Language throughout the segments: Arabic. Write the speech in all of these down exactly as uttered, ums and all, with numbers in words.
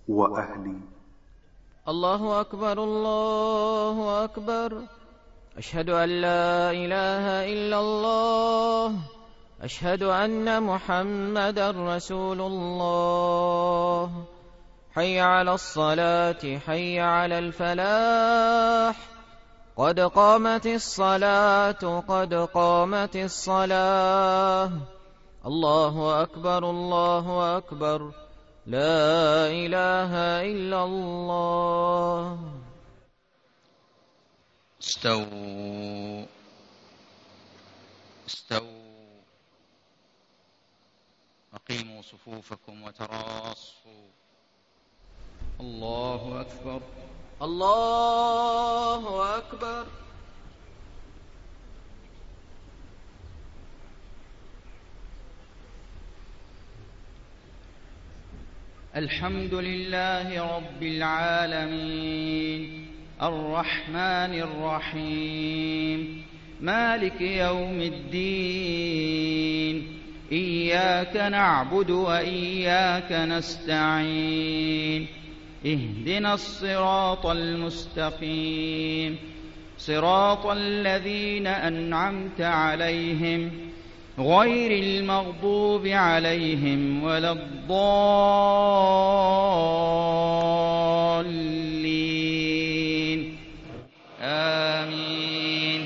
وأهلي. الله أكبر الله أكبر. أشهد أن لا إله إلا الله. أشهد أن محمدا رسول الله. حي على الصلاة حي على الفلاح. قد قامت الصلاة قد قامت الصلاة. الله أكبر الله أكبر. لا إله إلا الله. استووا استووا أقيموا صفوفكم وتراصوا. الله أكبر الله أكبر. الحمد لله رب العالمين الرحمن الرحيم مالك يوم الدين. إياك نعبد وإياك نستعين. اهدنا الصراط المستقيم صراط الذين أنعمت عليهم غير المغضوب عليهم ولا الضالين. آمين.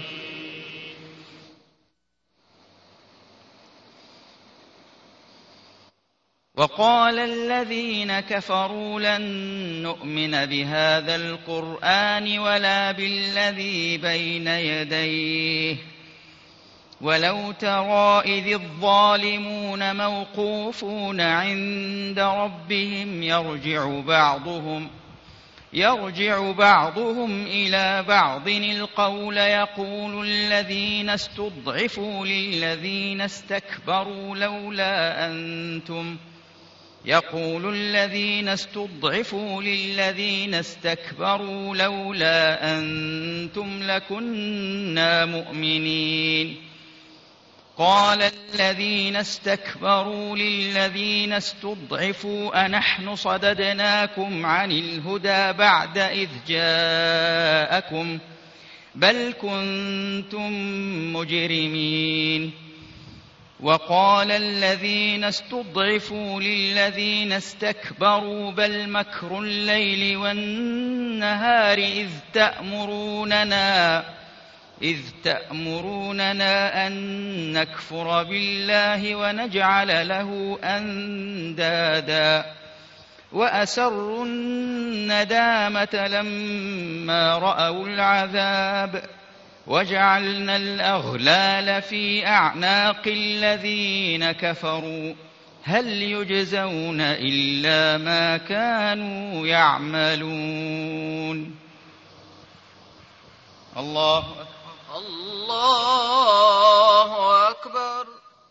وقال الذين كفروا لن نؤمن بهذا القرآن ولا بالذي بين يديه ولو ترى إذ الظالمون موقوفون عند ربهم يرجع بعضهم يرجع بعضهم إلى بعض القول يقول الذين استضعفوا للذين استكبروا لولا أنتم يقول الذين استضعفوا للذين استكبروا لولا أنتم لكنا مؤمنين. قال الذين استكبروا للذين استضعفوا أنحن صددناكم عن الهدى بعد إذ جاءكم بل كنتم مجرمين. وقال الذين استضعفوا للذين استكبروا بل مكر الليل والنهار إذ تأمروننا إذ تأمروننا أن نكفر بالله ونجعل له أندادا وأسروا الندامة لما رأوا العذاب وجعلنا الأغلال في أعناق الذين كفروا هل يجزون إلا ما كانوا يعملون. الله أكبر الله أكبر.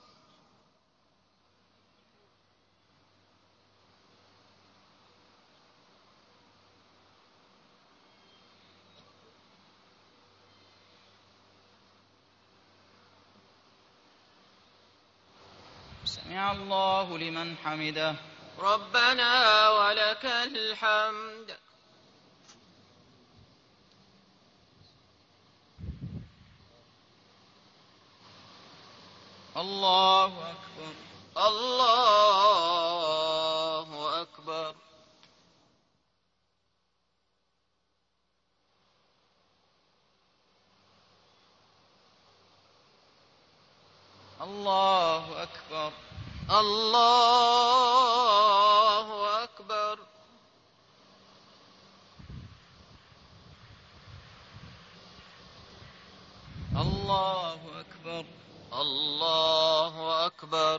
سمع الله لمن حمده. ربنا ولك الحمد. الله أكبر الله أكبر. الله أكبر الله أكبر. الله أكبر الله أكبر.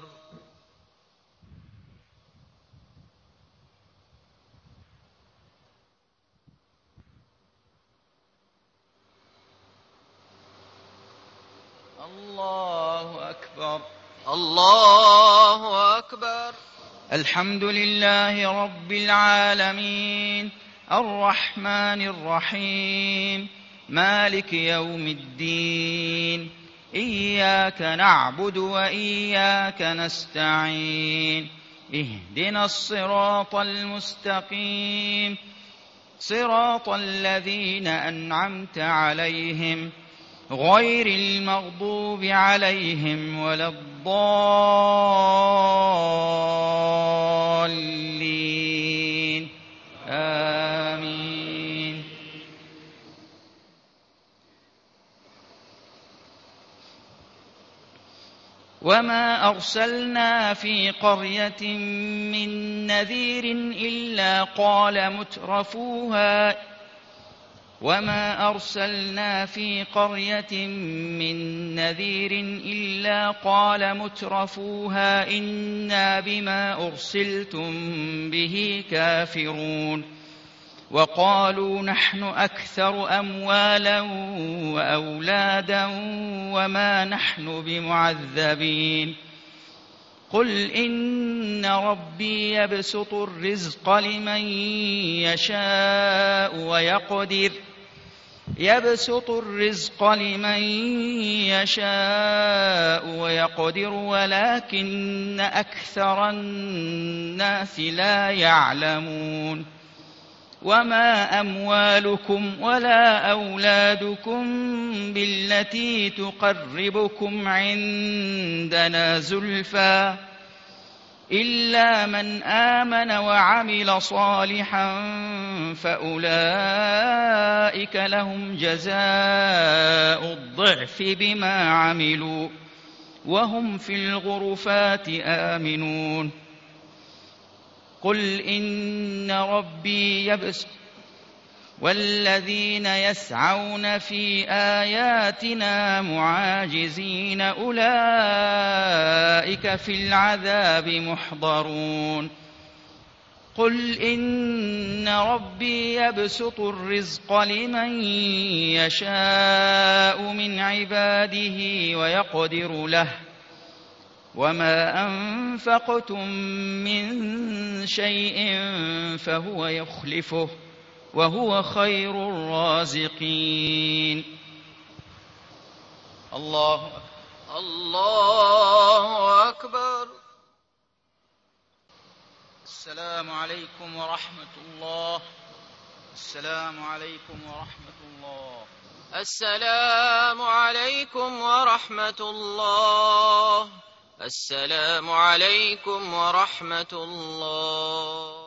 الله أكبر الله أكبر. الحمد لله رب العالمين الرحمن الرحيم مالك يوم الدين. إياك نعبد وإياك نستعين. اهدنا الصراط المستقيم صراط الذين أنعمت عليهم غير المغضوب عليهم ولا الضالين آمين. وما أرسلنا في قرية من نذير إلا قال مترفوها وما أرسلنا في قرية من نذير إلا قال مترفوها إنا بما أرسلتم به كافرون وقالوا نحن أكثر أموالا وأولادا وما نحن بمعذبين قل إن ربي يبسط الرزق لمن يشاء ويقدر يبسط الرزق لمن يشاء ويقدر ولكن أكثر الناس لا يعلمون وما أموالكم ولا أولادكم بالتي تقربكم عندنا زلفى إلا من آمن وعمل صالحا فأولئك لهم جزاء الضعف بما عملوا وهم في الغرفات آمنون قل إن ربي يبسط والذين يسعون في آياتنا معاجزين أولئك في العذاب محضرون قل إن ربي يبسط الرزق لمن يشاء من عباده ويقدر له وما أنفقتم من شيء فهو يخلفه وهو خير الرازقين. الله الله أكبر. السلام عليكم ورحمة الله. السلام عليكم ورحمة الله. السلام عليكم ورحمة الله. السلام عليكم ورحمة الله.